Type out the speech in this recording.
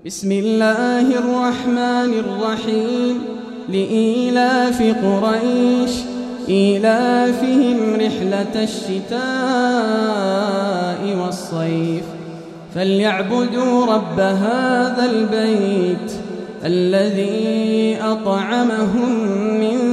بسم الله الرحمن الرحيم لإيلاف قريش إيلافهم رحلة الشتاء والصيف فليعبدوا رب هذا البيت الذي أطعمهم من